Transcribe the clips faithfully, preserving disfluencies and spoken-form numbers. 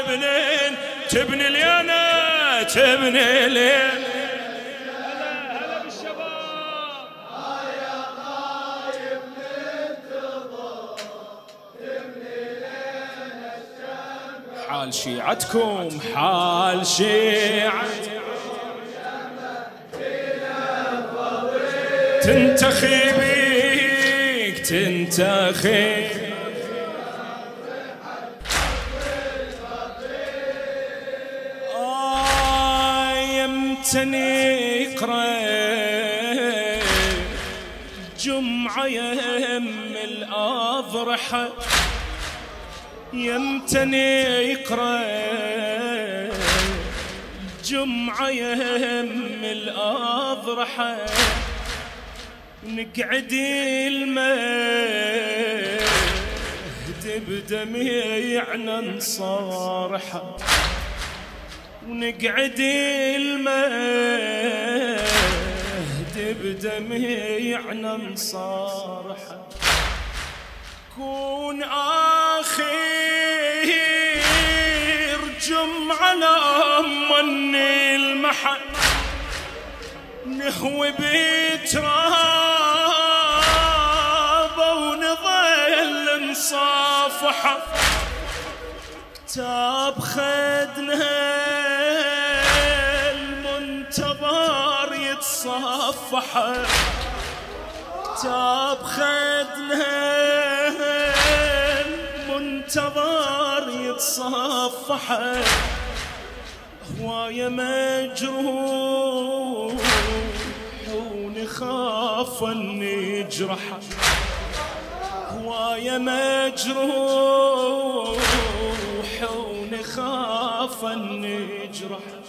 بنين تبني لي أنا تبني لي. هلا هلا بالشباب. يا غايب ننتظر تبني لنا الشمع. حال شيعتكم حال شيعتكم تنتخي بيك تنتخي. آه يمتني يقرأ جمعة يهم الأضرحة يمتني يقرأ جمعة يهم الأضرحة نقعد المهد بدميعنا نصارحه ونقعد المهد بدميعنا نصارحه. كون آخر جمعة لما نلمحه نهوي بترابه ونظل نصافحه. كتاب خدنا المنتظر يتصفحه كتاب خدنا المنتظر يتصفحه. هواية مجروح ونخاف ان يجرحه. هواية مجروح ونخاف ان يجرحه.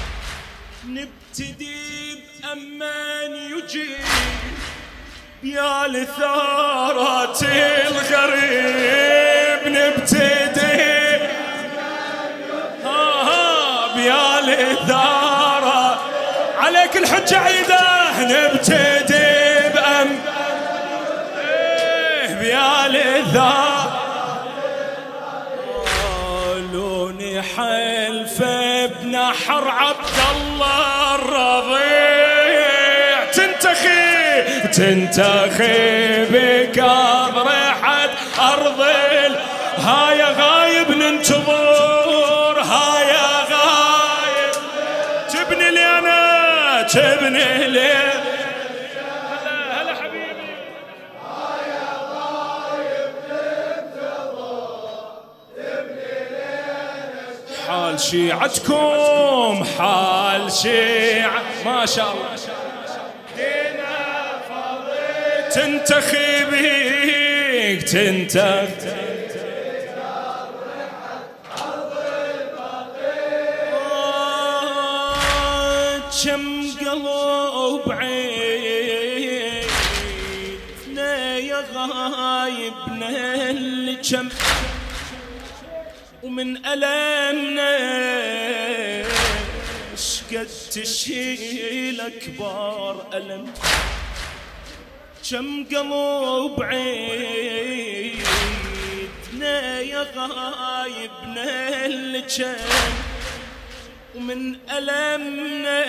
نبتدي بأمان يجيب يا لثارات الغريب. نبتدي ها ها بيا لثارات عليك الحجة عيده. نبتدي بأم بيا لثارات قالوني حلف بنحر عبد الله الرضيع. تنتخي تنتخي بك أضرحت أرض هاي غايب ننتظر. هاي غايب تبني لي أنا تبني لي. هلا هلا حبيبي. هاي غايب ننتظر تبني لنا الشمع. حال شيعتكم حال شيعة ما شاء الله. تنتخي بيك تنتخي كم قلب عيدنا يا غايبنا الكم ومن ألمنا شقد تشيل أكبر ألم. كم قلب عيدنا يا غايبنا الكم ومن ألمنا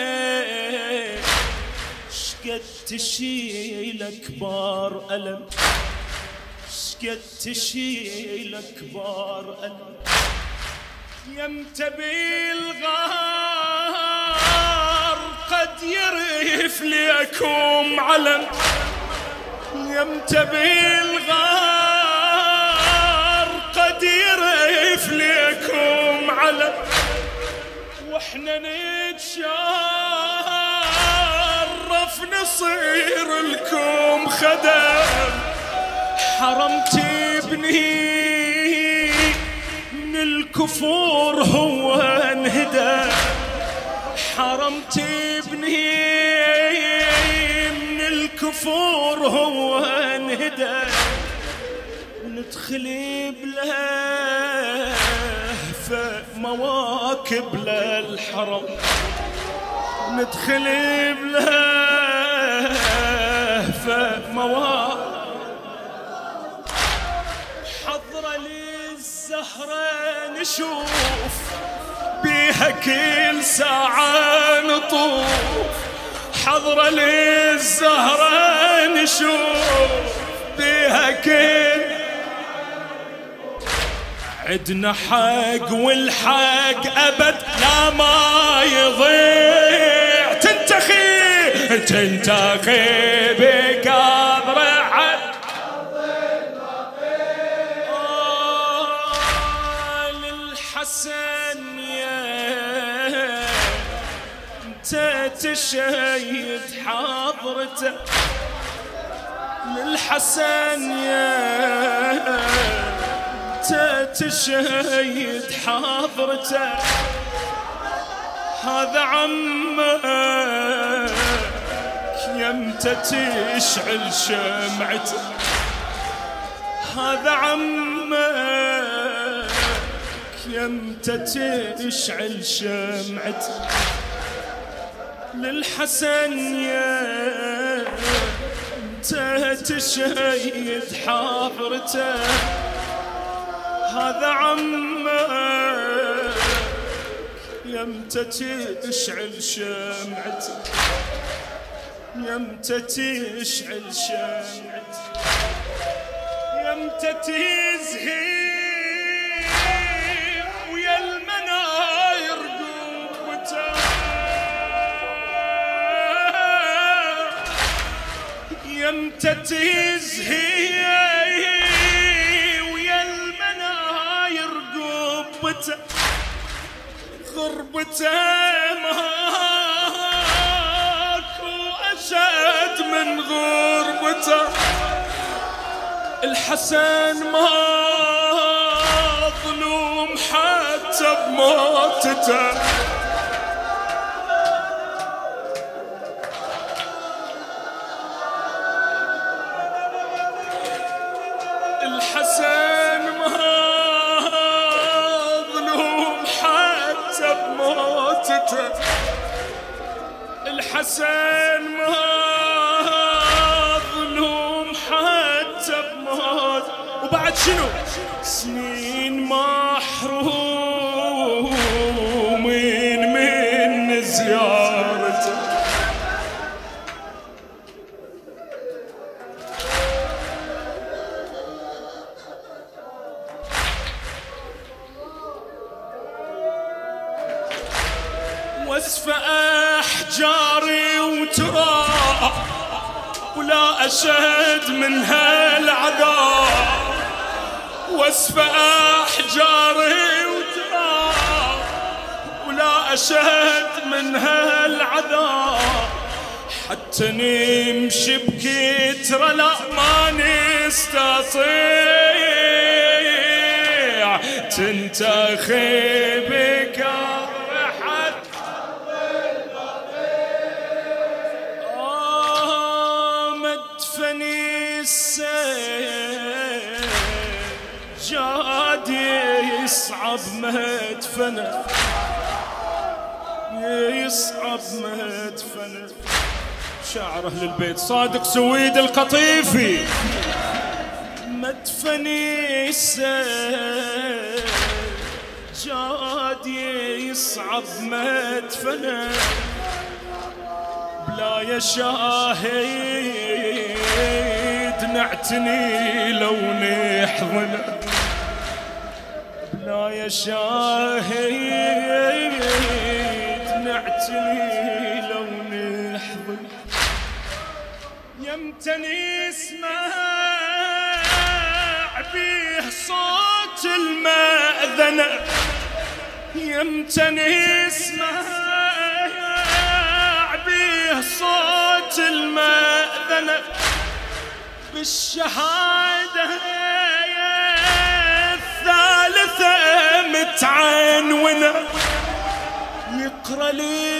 شقد تشيل أكبر ألم. شقد تشيل أكبر ألم. يمتبي الغار قد يرف ليكم علم. يمتبي الغار قد يرف ليكم علم. واحنا نتشرف نصير لكم خدم. حرمتي ابني من الكفور هو انهدى. حرمتي ابني من الكفور هو انهدى. ندخل بلهفة مواكب للحرم. ندخل بلهفة مواكب حضرة للزهرة نشوف بيها كل ساعة نطوف حضرة للزهرة نشوف بيها كل عدنا حق والحق أبد لا ما يضيع تنتخي تنتخي بقدر حد آه للحسن يا انت تشهد حضرته للحسن يا تشهد حضرته هذا عمك يمتى تشعل شمعته هذا عمك يمتى تشعل شمعته للحسن يا انت تشهد حضرته هذا عمك يمتى تشعل شمعته يمتى تشعل شمعته يمتى تزهي ويا المناير قوته يمتى تزهي غربته ماكو أشد من غربته الحسن ما ظلوم حتى بموتته الحسن ما الحسن مظلوم حتى بموت وبعد شنو سنين محرومين من زيارته وصف أحجاري وتراب ولا أشد من هالعذاب وصف أحجاري وتراب ولا أشد من هالعذاب حتى نمشي بكترة لا ما نستطيع تنتخي بك يصعب مدفنه يصعب مدفنه شاعر أهل البيت صادق سويد القطيفي مدفني السجاد يصعب مدفنه بلا يا شاهد نعتني لو نحضنه لا يا شاهد نعتني لو نحضن يمتى نسمع بيه صوت المأذنة يمتى نسمع بيه صوت المأذنة بالشهادة الثالثة متعنونة يقرأ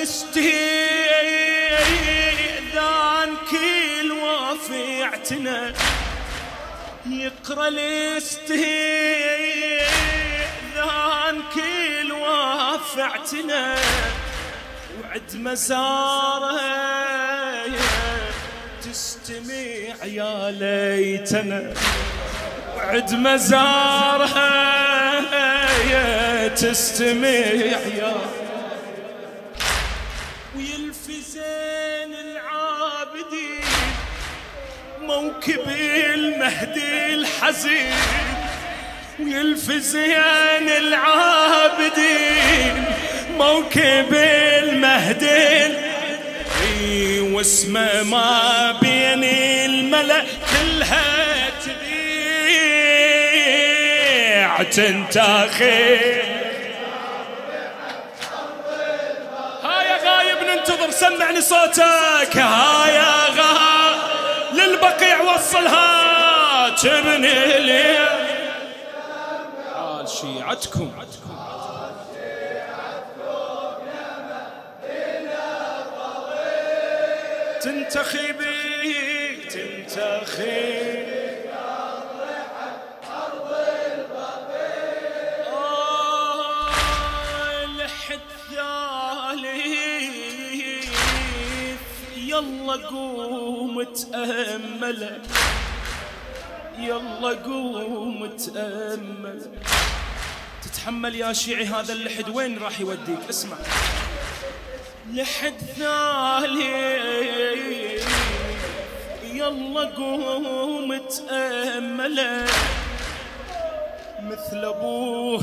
الاستئذان كل وافعتنا يقرأ الاستئذان كل وافعتنا وعد مزاره تستمع يا ليتنا وعد مزارها تستمع يا ويلفزين العابدين موكب المهدي الحزين ويلفزين العابدين موكب المهدي واسمه ما بين الملأ كلها تذيع تنتخب. ها يا غايب ننتظر سمعني صوتك. ها يا غايب للبقيع وصلها تبني لي قال شيعتكم تنتخبي تنتخبي أرض البقيع لحد ثالث يلا قوم تأمل يلا قوم تأمل تتحمل يا شيعي هذا اللحد وين راح يوديك. اسمع لحد ثالث يلا قوم تأمل مثل ابوه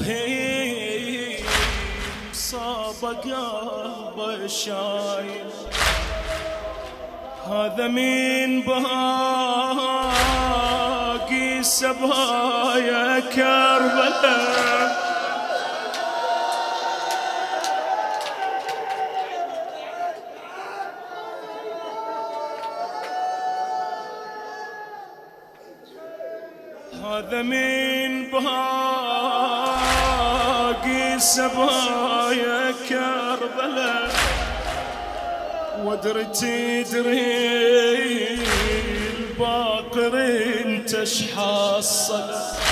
صاب قلبه شايل هذا من باقي سبايا كربلاء. هذا من باقي سبايا كربلاء وادري تدري الباقر انت شحصل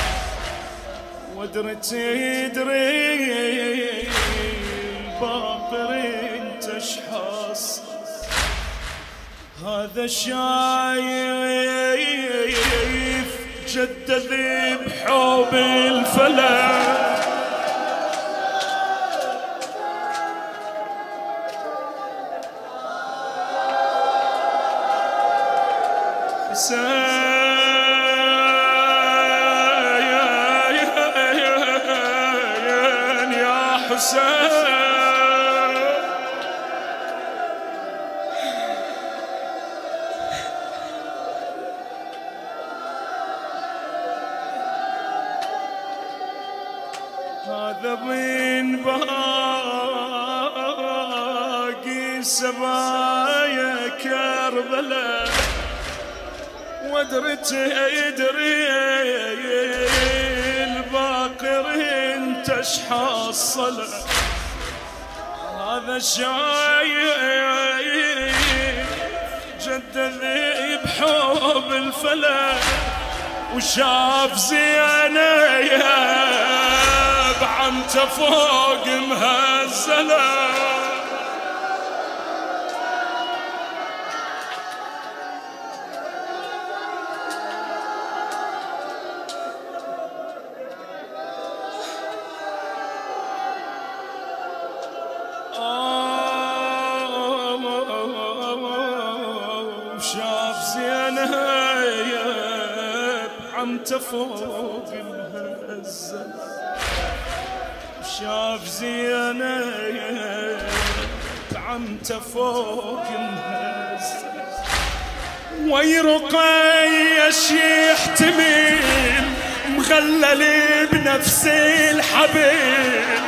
وادري تدري الباقر انت شحصل هذا شايف جدد بحب الفلك حسين يا حسين هذا من باقي سبايا كربلاء وادري تدري الباقر انت شحصل هذا شايف جدد بحب الفلك وشاف زينب عمته فوق مهزله شاف زينب عمته فوق الهزة شاف زينب عمته فوق الهزة ويرقيش يحتمل مخلل بنفس الحبل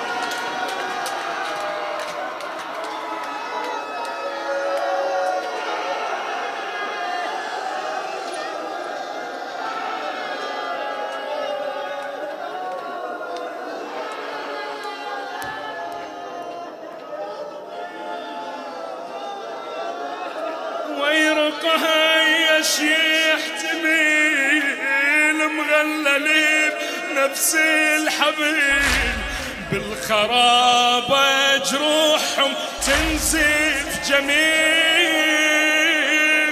ويرقيش يحتمل مغلل بنفس الحبل بالخرابة جروحهم تنزف جميل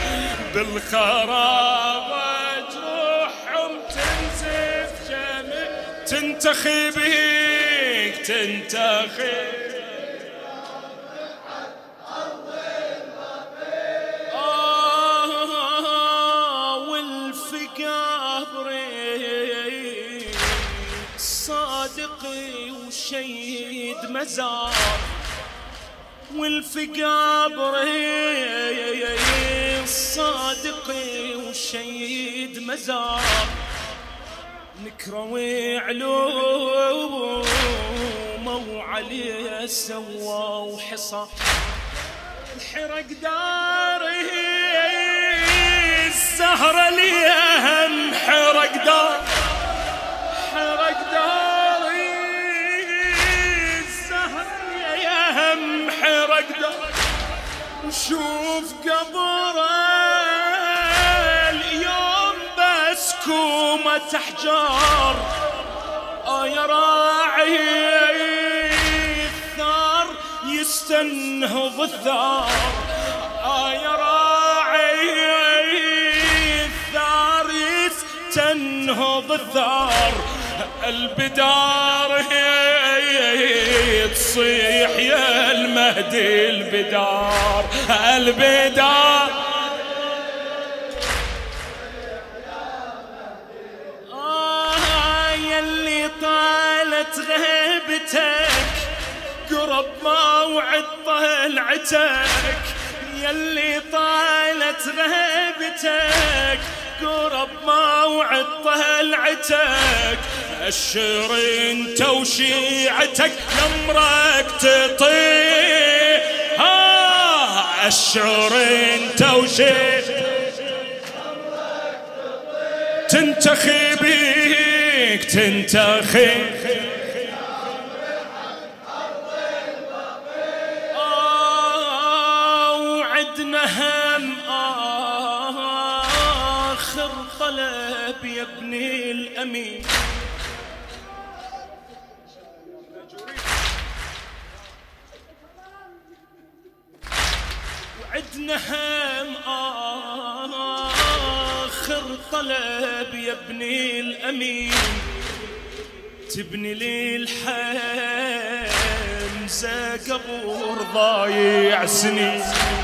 بالخرابة جروحهم تنزف جميل تنتخبي بيك تنتخب آه والفقابري صادقي وشيد مزار والفقابري صادقي وشيد مزار نكروي علومه وعليه سوا وحصى الحرق داره الزهرة ليهم حرق دار حرق داره الزهرة ليهم حرق دار وشوف قبره اليوم بس كومة أحجار آه يا راعي الثار يستنهض الثار آه يا راعي الثار يستنهض الثار البدار تصيح يا المهدي البدار البدار آه يلي طالت غيبتك قرب موعد طلعتك يلي طالت غيبتك قرب موعد طلعتك أشر انت وشيعتك لمرك تطير ها أشر انت وشيعتك تنتخي بيك تنتخي آه وعدنا هم آخر طلب يا ابني الأمين وعدنا هم آخر طلب يا ابني الأمين تبني لي الحمزة قبور ضايع سنين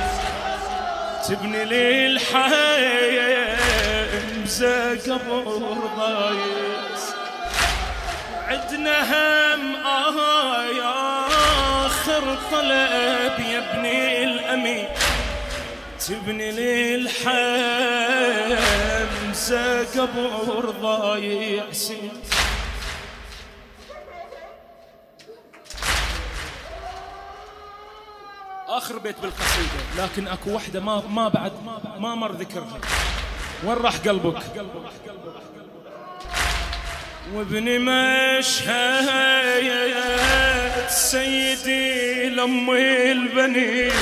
تبني لي الحمزة قبور ضايع عدنا هم آه يا آخر طلب يا ابني الأمين تبني لي الحمزة قبور ضايع سنين آخر بيت بالقصيدة لكن أكو وحدة ما ما بعد ما مر ذكرها وين راح قلبك وابن مشهد سيدي لأمي البنين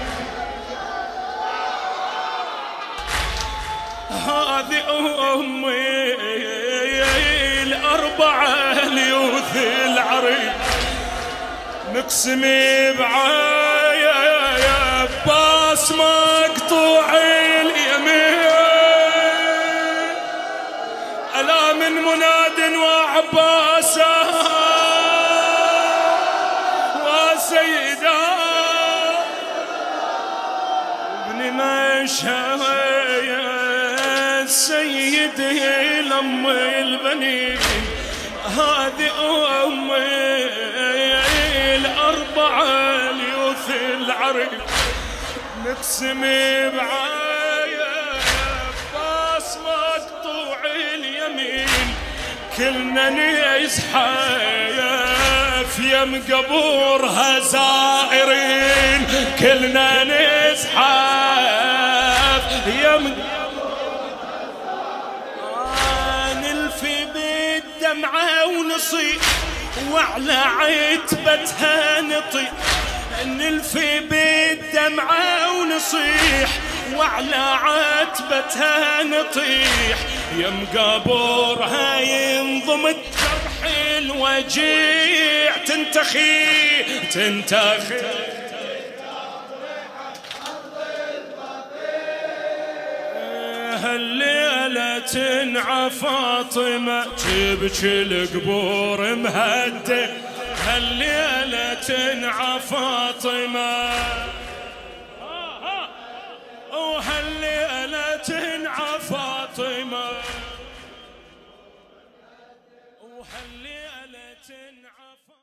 هذه أمي الأربعة ليوث العريق نقسمي بعايا يا باس مقطوع اليمين ألا من مناد وعباسا وسيدا ابن مشهد سيدي لأم البنين هذه أمي الأربعة ليوث العريق نقسمي بعايا باس مقطوع اليمين كلنا نزحف يم قبورها زائرين كلنا نزحف يم نلفي بالدمعة ونصيح وعلى عتبتها نطيح نلفي بالدمعة ونصيح وعلى عتبتها نطيح يم قبورها ينضم الجرح الوجيع تنتخي تنتخي هالليلة تنعى فاطمة تبكي القبور مهدة وهالليلة تنعى فاطمة، وهالليلة تنعى فاطمة، وهالليلة تنعى